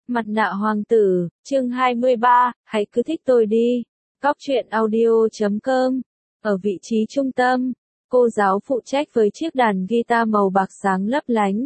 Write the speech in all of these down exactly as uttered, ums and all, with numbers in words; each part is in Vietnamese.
Mặt nạ hoàng tử, chương hai mươi ba, hãy cứ thích tôi đi. Góc truyện audio chấm com. Ở vị trí trung tâm, cô giáo phụ trách với chiếc đàn guitar màu bạc sáng lấp lánh.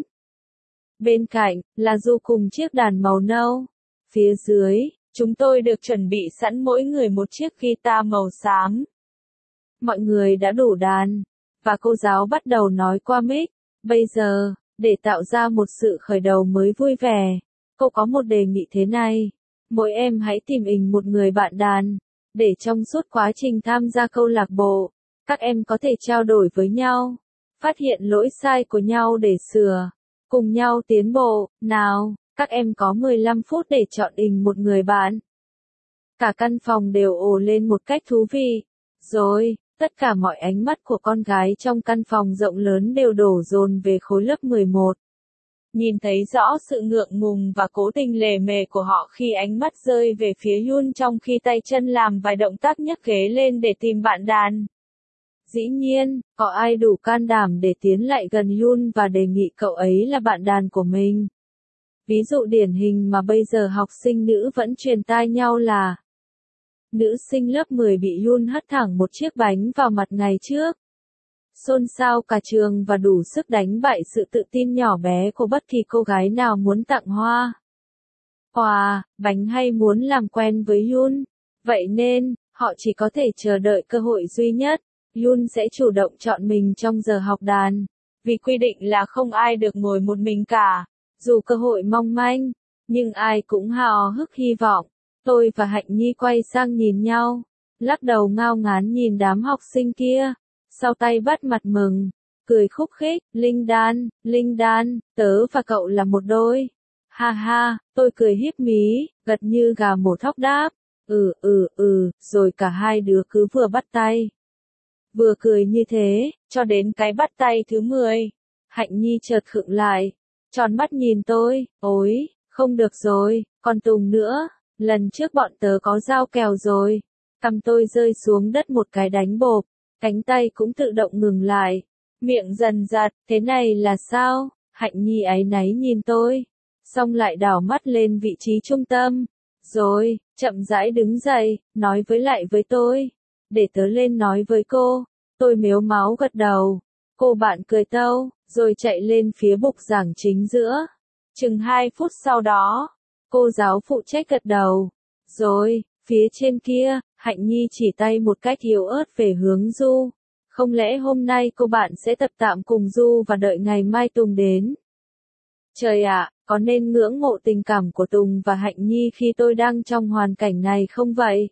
Bên cạnh, là Du cùng chiếc đàn màu nâu. Phía dưới, chúng tôi được chuẩn bị sẵn mỗi người một chiếc guitar màu xám. Mọi người đã đủ đàn, và cô giáo bắt đầu nói qua mic. Bây giờ, để tạo ra một sự khởi đầu mới vui vẻ, cô có một đề nghị thế này. Mỗi em hãy tìm ình một người bạn đàn, để trong suốt quá trình tham gia câu lạc bộ, các em có thể trao đổi với nhau, phát hiện lỗi sai của nhau để sửa, cùng nhau tiến bộ. Nào, các em có mười lăm phút để chọn ình một người bạn. Cả căn phòng đều ồ lên một cách thú vị. Rồi, tất cả mọi ánh mắt của con gái trong căn phòng rộng lớn đều đổ dồn về khối lớp mười một. Nhìn thấy rõ sự ngượng ngùng và cố tình lề mề của họ khi ánh mắt rơi về phía Yun trong khi tay chân làm vài động tác nhấc ghế lên để tìm bạn đàn. Dĩ nhiên, có ai đủ can đảm để tiến lại gần Yun và đề nghị cậu ấy là bạn đàn của mình. Ví dụ điển hình mà bây giờ học sinh nữ vẫn truyền tai nhau là nữ sinh lớp mười bị Yun hất thẳng một chiếc bánh vào mặt ngày trước. Xôn xao cả trường và đủ sức đánh bại sự tự tin nhỏ bé của bất kỳ cô gái nào muốn tặng hoa, quà, bánh hay muốn làm quen với Yun. Vậy nên, họ chỉ có thể chờ đợi cơ hội duy nhất. Yun sẽ chủ động chọn mình trong giờ học đàn, vì quy định là không ai được ngồi một mình cả. Dù cơ hội mong manh, nhưng ai cũng háo hức hy vọng. Tôi và Hạnh Nhi quay sang nhìn nhau, lắc đầu ngao ngán nhìn đám học sinh kia, sau tay bắt mặt mừng, cười khúc khích. Linh Đan, Linh Đan, tớ và cậu là một đôi. Ha ha, tôi cười híp mí, gật như gà mổ thóc đáp. Ừ ừ ừ, rồi cả hai đứa cứ vừa bắt tay, vừa cười như thế, cho đến cái bắt tay thứ mười. Hạnh Nhi chợt khựng lại, tròn mắt nhìn tôi. Ôi, không được rồi, còn Tùng nữa. Lần trước bọn tớ có giao kèo rồi. Cằm tôi rơi xuống đất một cái đánh bộp, cánh tay cũng tự động ngừng lại, miệng dần giật. Thế này là sao? Hạnh Nhi áy náy nhìn tôi, xong lại đảo mắt lên vị trí trung tâm, rồi chậm rãi đứng dậy, nói với lại với tôi, để tớ lên nói với cô. Tôi mếu máo gật đầu. Cô bạn cười tâu, rồi chạy lên phía bục giảng chính giữa. Chừng hai phút sau đó, cô giáo phụ trách gật đầu. Rồi, phía trên kia, Hạnh Nhi chỉ tay một cách yếu ớt về hướng Du. Không lẽ hôm nay cô bạn sẽ tập tạm cùng Du và đợi ngày mai Tùng đến? Trời ạ, có nên ngưỡng mộ tình cảm của Tùng và Hạnh Nhi khi tôi đang trong hoàn cảnh này không vậy?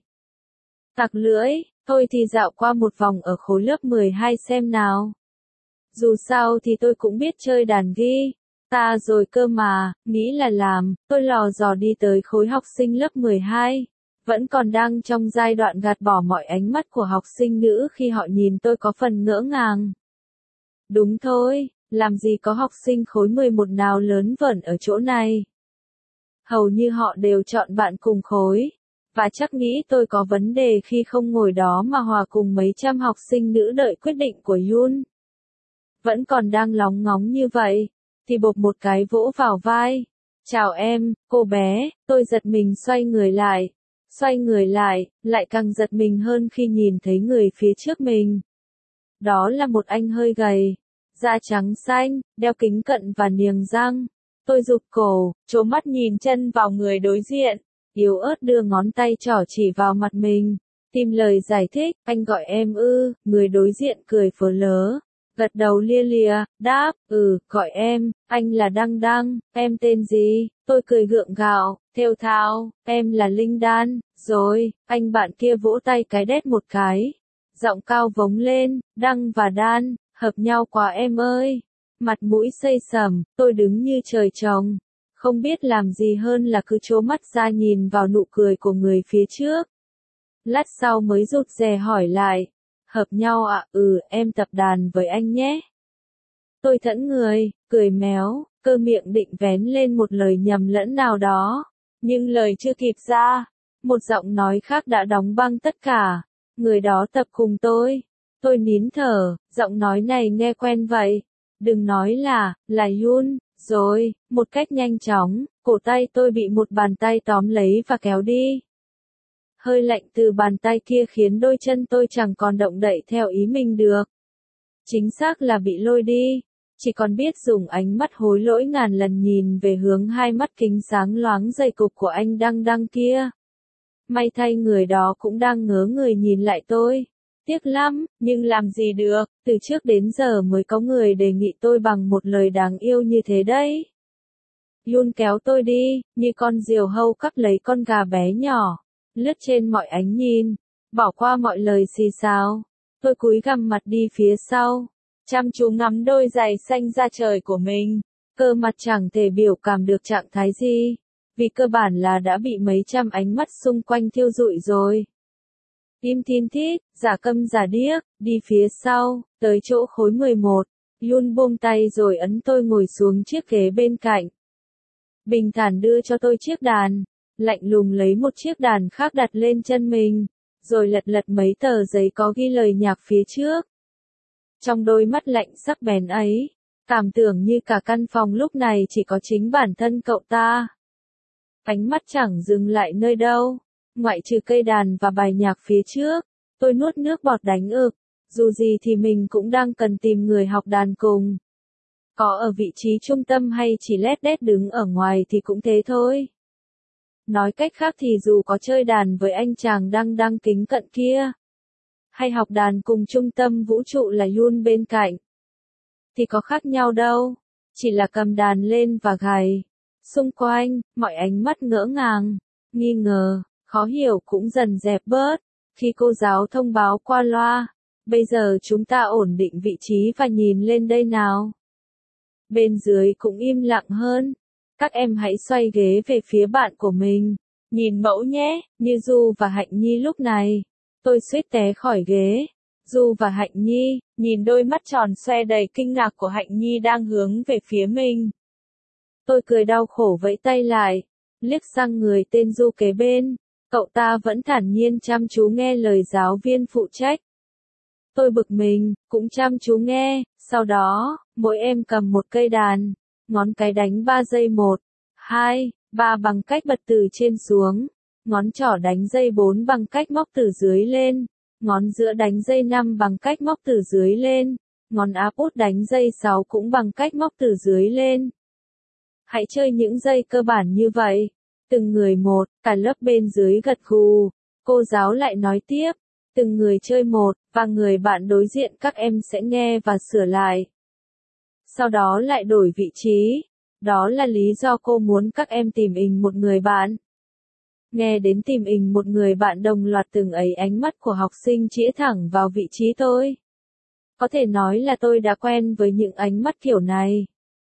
Tặc lưỡi, thôi thì dạo qua một vòng ở khối lớp mười hai xem nào. Dù sao thì tôi cũng biết chơi đàn ghi ta rồi cơ mà. Nghĩ là làm, tôi lò dò đi tới khối học sinh lớp mười hai. Vẫn còn đang trong giai đoạn gạt bỏ mọi ánh mắt của học sinh nữ khi họ nhìn tôi có phần ngỡ ngàng. Đúng thôi, làm gì có học sinh khối mười một nào lớn vẩn ở chỗ này. Hầu như họ đều chọn bạn cùng khối. Và chắc nghĩ tôi có vấn đề khi không ngồi đó mà hòa cùng mấy trăm học sinh nữ đợi quyết định của Yun. Vẫn còn đang lóng ngóng như vậy, thì bộp một cái vỗ vào vai. Chào em, cô bé. Tôi giật mình xoay người lại. Xoay người lại, lại càng giật mình hơn khi nhìn thấy người phía trước mình. Đó là một anh hơi gầy, da trắng xanh, đeo kính cận và niềng răng. Tôi rụt cổ, trố mắt nhìn chân vào người đối diện, yếu ớt đưa ngón tay trỏ chỉ vào mặt mình, tìm lời giải thích. Anh gọi em ư? Người đối diện cười phớ lớ, gật đầu lia lịa, đáp, ừ, gọi em, anh là Đăng Đăng. Em tên gì? Tôi cười gượng gạo, thều thào, em là Linh Đan. Rồi, anh bạn kia vỗ tay cái đét một cái, giọng cao vống lên, Đăng và Đan, hợp nhau quá em ơi. Mặt mũi xây sẩm, tôi đứng như trời trồng, không biết làm gì hơn là cứ trố mắt ra nhìn vào nụ cười của người phía trước. Lát sau mới rụt rè hỏi lại, hợp nhau ạ? À? Ừ, em tập đàn với anh nhé. Tôi thẫn người, cười méo, cơ miệng định vén lên một lời nhầm lẫn nào đó, nhưng lời chưa kịp ra, một giọng nói khác đã đóng băng tất cả. Người đó tập cùng tôi. Tôi nín thở, giọng nói này nghe quen vậy. Đừng nói là, là Yun. Rồi, một cách nhanh chóng, cổ tay tôi bị một bàn tay tóm lấy và kéo đi. Hơi lạnh từ bàn tay kia khiến đôi chân tôi chẳng còn động đậy theo ý mình được. Chính xác là bị lôi đi, chỉ còn biết dùng ánh mắt hối lỗi ngàn lần nhìn về hướng hai mắt kính sáng loáng dày cục của anh Đăng Đăng kia. May thay người đó cũng đang ngớ người nhìn lại tôi. Tiếc lắm, nhưng làm gì được, từ trước đến giờ mới có người đề nghị tôi bằng một lời đáng yêu như thế đấy. Yun kéo tôi đi, như con diều hâu cắp lấy con gà bé nhỏ, lướt trên mọi ánh nhìn, bỏ qua mọi lời xì xào. Tôi cúi gằm mặt đi phía sau, chăm chú ngắm đôi giày xanh da trời của mình. Cơ mặt chẳng thể biểu cảm được trạng thái gì, vì cơ bản là đã bị mấy trăm ánh mắt xung quanh thiêu rụi rồi. Im thiên thít, giả câm giả điếc, đi phía sau, tới chỗ khối mười một, Yun buông tay rồi ấn tôi ngồi xuống chiếc ghế bên cạnh. Bình thản đưa cho tôi chiếc đàn, lạnh lùng lấy một chiếc đàn khác đặt lên chân mình, rồi lật lật mấy tờ giấy có ghi lời nhạc phía trước. Trong đôi mắt lạnh sắc bén ấy, cảm tưởng như cả căn phòng lúc này chỉ có chính bản thân cậu ta. Ánh mắt chẳng dừng lại nơi đâu, ngoại trừ cây đàn và bài nhạc phía trước, tôi nuốt nước bọt đánh ực, dù gì thì mình cũng đang cần tìm người học đàn cùng. Có ở vị trí trung tâm hay chỉ lét đét đứng ở ngoài thì cũng thế thôi. Nói cách khác thì dù có chơi đàn với anh chàng Đăng Đăng kính cận kia, hay học đàn cùng trung tâm vũ trụ là Yun bên cạnh, thì có khác nhau đâu, chỉ là cầm đàn lên và gảy. Xung quanh, mọi ánh mắt ngỡ ngàng, nghi ngờ, khó hiểu cũng dần dẹp bớt, khi cô giáo thông báo qua loa, bây giờ chúng ta ổn định vị trí và nhìn lên đây nào. Bên dưới cũng im lặng hơn, các em hãy xoay ghế về phía bạn của mình, nhìn mẫu nhé, như Du và Hạnh Nhi lúc này. Tôi suýt té khỏi ghế. Du và Hạnh Nhi, nhìn đôi mắt tròn xoe đầy kinh ngạc của Hạnh Nhi đang hướng về phía mình. Tôi cười đau khổ vẫy tay lại, liếc sang người tên Du kế bên, cậu ta vẫn thản nhiên chăm chú nghe lời giáo viên phụ trách. Tôi bực mình, cũng chăm chú nghe, sau đó, mỗi em cầm một cây đàn, ngón cái đánh ba giây một, hai, ba bằng cách bật từ trên xuống, ngón trỏ đánh dây bốn bằng cách móc từ dưới lên, ngón giữa đánh dây năm bằng cách móc từ dưới lên, ngón áp út đánh dây sáu cũng bằng cách móc từ dưới lên. Hãy chơi những dây cơ bản như vậy. Từng người một, cả lớp bên dưới gật gù. Cô giáo lại nói tiếp, từng người chơi một, và người bạn đối diện các em sẽ nghe và sửa lại. Sau đó lại đổi vị trí. Đó là lý do cô muốn các em tìm ình một người bạn. Nghe đến tìm ình một người bạn đồng loạt từng ấy ánh mắt của học sinh chĩa thẳng vào vị trí tôi. Có thể nói là tôi đã quen với những ánh mắt kiểu này,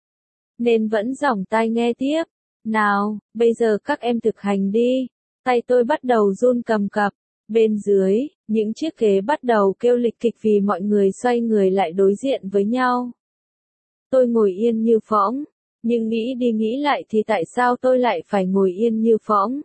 nên vẫn dòng tai nghe tiếp. Nào, bây giờ các em thực hành đi. Tay tôi bắt đầu run cầm cập. Bên dưới, những chiếc ghế bắt đầu kêu lịch kịch vì mọi người xoay người lại đối diện với nhau. Tôi ngồi yên như phỗng, nhưng nghĩ đi nghĩ lại thì tại sao tôi lại phải ngồi yên như phỗng?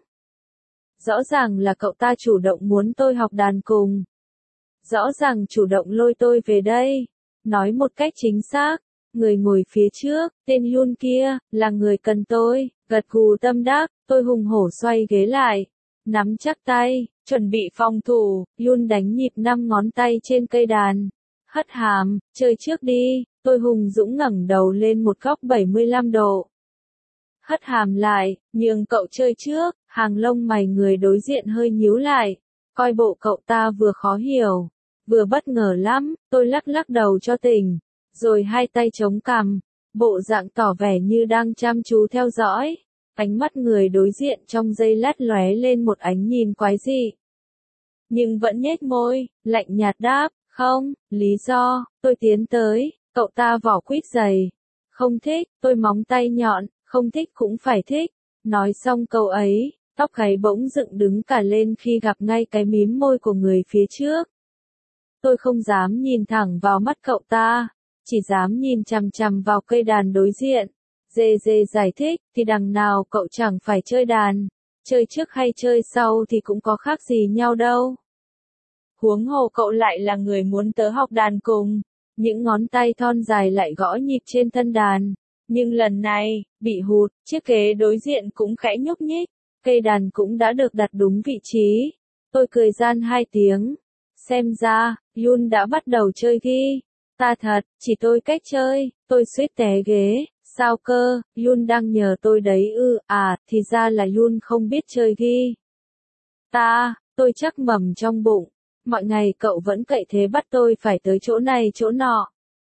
Rõ ràng là cậu ta chủ động muốn tôi học đàn cùng. Rõ ràng chủ động lôi tôi về đây. Nói một cách chính xác, người ngồi phía trước, tên Yun kia, là người cần tôi. Gật gù tâm đắc, tôi hùng hổ xoay ghế lại, nắm chắc tay, chuẩn bị phòng thủ. Yun đánh nhịp năm ngón tay trên cây đàn. Hất hàm, chơi trước đi. Tôi hùng dũng ngẩng đầu lên một góc bảy mươi lăm độ. Hất hàm lại, nhường cậu chơi trước. Hàng lông mày người đối diện hơi nhíu lại, coi bộ cậu ta vừa khó hiểu, vừa bất ngờ lắm. Tôi lắc lắc đầu cho tỉnh, rồi hai tay chống cằm, bộ dạng tỏ vẻ như đang chăm chú theo dõi. Ánh mắt người đối diện trong giây lát lóe lên một ánh nhìn quái dị, nhưng vẫn nhếch môi, lạnh nhạt đáp, không. Lý do? Tôi tiến tới, cậu ta vỏ quýt dày. Không thích. Tôi móng tay nhọn, không thích cũng phải thích. Nói xong câu ấy, tóc gáy bỗng dựng đứng cả lên khi gặp ngay cái mím môi của người phía trước. Tôi không dám nhìn thẳng vào mắt cậu ta, chỉ dám nhìn chằm chằm vào cây đàn đối diện. Dê dê giải thích, thì đằng nào cậu chẳng phải chơi đàn, chơi trước hay chơi sau thì cũng có khác gì nhau đâu. Huống hồ cậu lại là người muốn tớ học đàn cùng. Những ngón tay thon dài lại gõ nhịp trên thân đàn, Nhưng lần này, bị hụt, chiếc ghế đối diện cũng khẽ nhúc nhích, cây đàn cũng đã được đặt đúng vị trí. Tôi cười gian hai tiếng. Xem ra, Yun đã bắt đầu chơi ghi. Ta thật, chỉ tôi cách chơi, tôi suýt té ghế. Sao cơ, Yun đang nhờ tôi đấy ư, à, thì ra là Yun không biết chơi ghi. Ta, tôi chắc mầm trong bụng. Mọi ngày cậu vẫn cậy thế bắt tôi phải tới chỗ này chỗ nọ.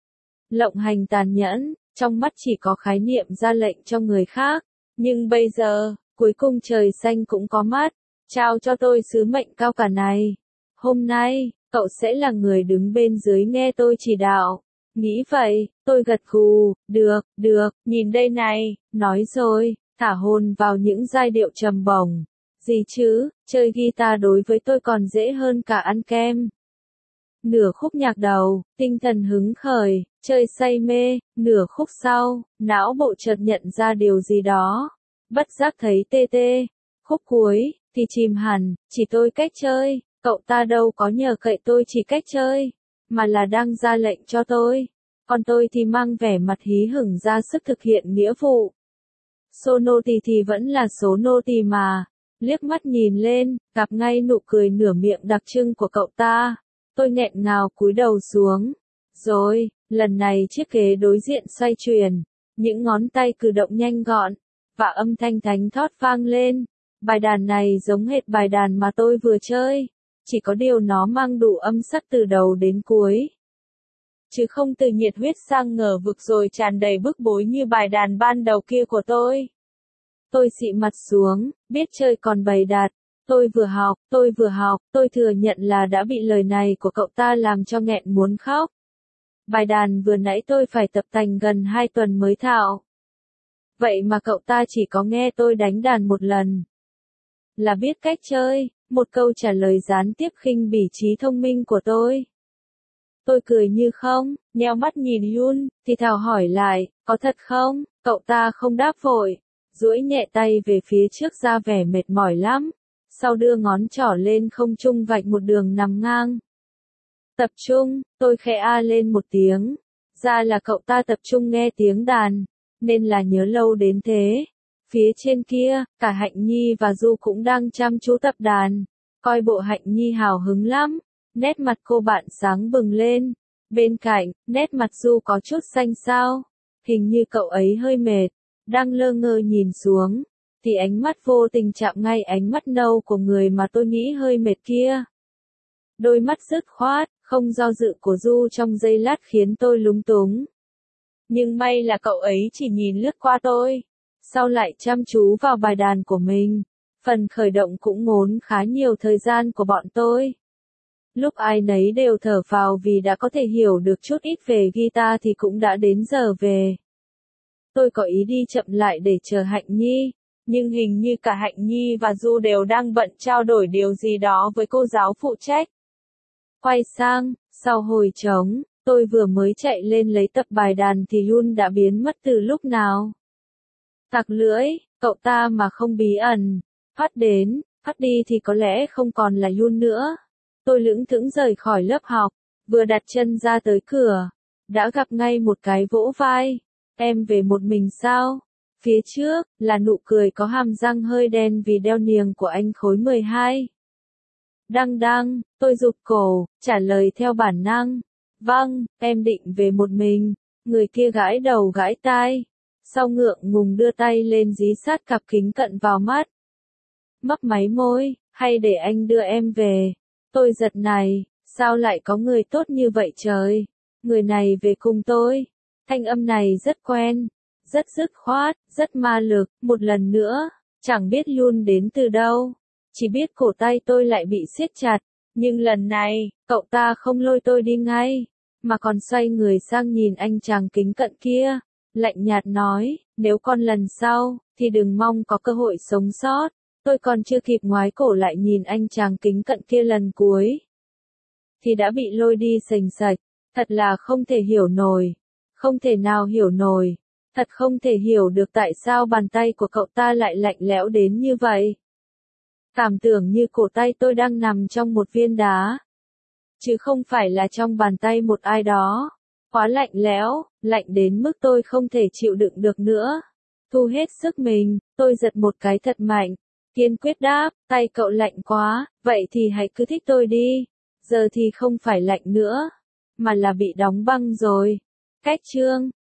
Lộng hành tàn nhẫn, trong mắt chỉ có khái niệm ra lệnh cho người khác. Nhưng bây giờ, cuối cùng trời xanh cũng có mắt. Trao cho tôi sứ mệnh cao cả này. Hôm nay, cậu sẽ là người đứng bên dưới nghe tôi chỉ đạo. Nghĩ vậy, tôi gật gù, được, được, nhìn đây này, nói rồi, thả hồn vào những giai điệu trầm bổng. Gì chứ, chơi guitar đối với tôi còn dễ hơn cả ăn kem. Nửa khúc nhạc đầu, tinh thần hứng khởi, chơi say mê, nửa khúc sau, não bộ chợt nhận ra điều gì đó. Bất giác thấy tê tê. Khúc cuối, thì chìm hẳn, chỉ tôi cách chơi, cậu ta đâu có nhờ cậy tôi chỉ cách chơi, mà là đang ra lệnh cho tôi. Còn tôi thì mang vẻ mặt hí hửng ra sức thực hiện nghĩa vụ. Số nô tỳ thì vẫn là số nô tỳ mà. Liếc mắt nhìn lên, gặp ngay nụ cười nửa miệng đặc trưng của cậu ta. Tôi nghẹn ngào cúi đầu xuống. Rồi, lần này chiếc ghế đối diện xoay chuyển, những ngón tay cử động nhanh gọn, và âm thanh thánh thót vang lên. Bài đàn này giống hệt bài đàn mà tôi vừa chơi, chỉ có điều nó mang đủ âm sắc từ đầu đến cuối. Chứ không từ nhiệt huyết sang ngờ vực rồi tràn đầy bức bối như bài đàn ban đầu kia của tôi. Tôi xị mặt xuống, biết chơi còn bày đặt. Tôi vừa học, tôi vừa học, tôi thừa nhận là đã bị lời này của cậu ta làm cho nghẹn muốn khóc. Bài đàn vừa nãy tôi phải tập tành gần hai tuần mới thạo. Vậy mà cậu ta chỉ có nghe tôi đánh đàn một lần. Là biết cách chơi, một câu trả lời gián tiếp khinh bỉ trí thông minh của tôi. Tôi cười như không, nheo mắt nhìn Yun, thì thào hỏi lại, có thật không? Cậu ta không đáp vội, duỗi nhẹ tay về phía trước ra vẻ mệt mỏi lắm. Sau đưa ngón trỏ lên không trung vạch một đường nằm ngang. Tập trung, tôi khẽ a lên một tiếng. Ra là cậu ta tập trung nghe tiếng đàn, nên là nhớ lâu đến thế. Phía trên kia, cả Hạnh Nhi và Du cũng đang chăm chú tập đàn. Coi bộ Hạnh Nhi hào hứng lắm. Nét mặt cô bạn sáng bừng lên. Bên cạnh, nét mặt Du có chút xanh xao. Hình như cậu ấy hơi mệt. Đang lơ ngơ nhìn xuống, thì ánh mắt vô tình chạm ngay ánh mắt nâu của người mà tôi nghĩ hơi mệt kia. Đôi mắt dứt khoát, không do dự của Du trong giây lát khiến tôi lúng túng. Nhưng may là cậu ấy chỉ nhìn lướt qua tôi, sau lại chăm chú vào bài đàn của mình. Phần khởi động cũng ngốn khá nhiều thời gian của bọn tôi. Lúc ai nấy đều thở phào vì đã có thể hiểu được chút ít về guitar thì cũng đã đến giờ về. Tôi có ý đi chậm lại để chờ Hạnh Nhi, nhưng hình như cả Hạnh Nhi và Du đều đang bận trao đổi điều gì đó với cô giáo phụ trách. Quay sang, sau hồi trống, tôi vừa mới chạy lên lấy tập bài đàn thì Yun đã biến mất từ lúc nào. Tặc lưỡi, cậu ta mà không bí ẩn, phát đến, phát đi thì có lẽ không còn là Yun nữa. Tôi lững thững rời khỏi lớp học, vừa đặt chân ra tới cửa, đã gặp ngay một cái vỗ vai. Em về một mình sao? Phía trước, là nụ cười có hàm răng hơi đen vì đeo niềng của anh khối mười hai. Đăng đăng, tôi rụt cổ, trả lời theo bản năng. Vâng, em định về một mình. Người kia gãi đầu gãi tai. Sau ngượng ngùng đưa tay lên dí sát cặp kính cận vào mắt. Mấp máy môi, hay để anh đưa em về. Tôi giật này, sao lại có người tốt như vậy trời? Người này về cùng tôi. Thanh âm này rất quen, rất dứt khoát, rất ma lực. Một lần nữa, chẳng biết Yun đến từ đâu. Chỉ biết cổ tay tôi lại bị siết chặt. Nhưng lần này, cậu ta không lôi tôi đi ngay, mà còn xoay người sang nhìn anh chàng kính cận kia. Lạnh nhạt nói, nếu con lần sau, thì đừng mong có cơ hội sống sót. Tôi còn chưa kịp ngoái cổ lại nhìn anh chàng kính cận kia lần cuối, thì đã bị lôi đi sành sạch. Thật là không thể hiểu nổi. Không thể nào hiểu nổi. Thật không thể hiểu được tại sao bàn tay của cậu ta lại lạnh lẽo đến như vậy. Cảm tưởng như cổ tay tôi đang nằm trong một viên đá, chứ không phải là trong bàn tay một ai đó. Quá lạnh lẽo, lạnh đến mức tôi không thể chịu đựng được nữa. Thu hết sức mình, tôi giật một cái thật mạnh. Kiên quyết đáp, tay cậu lạnh quá, vậy thì hãy cứ thích tôi đi. Giờ thì không phải lạnh nữa, mà là bị đóng băng rồi. Cách chương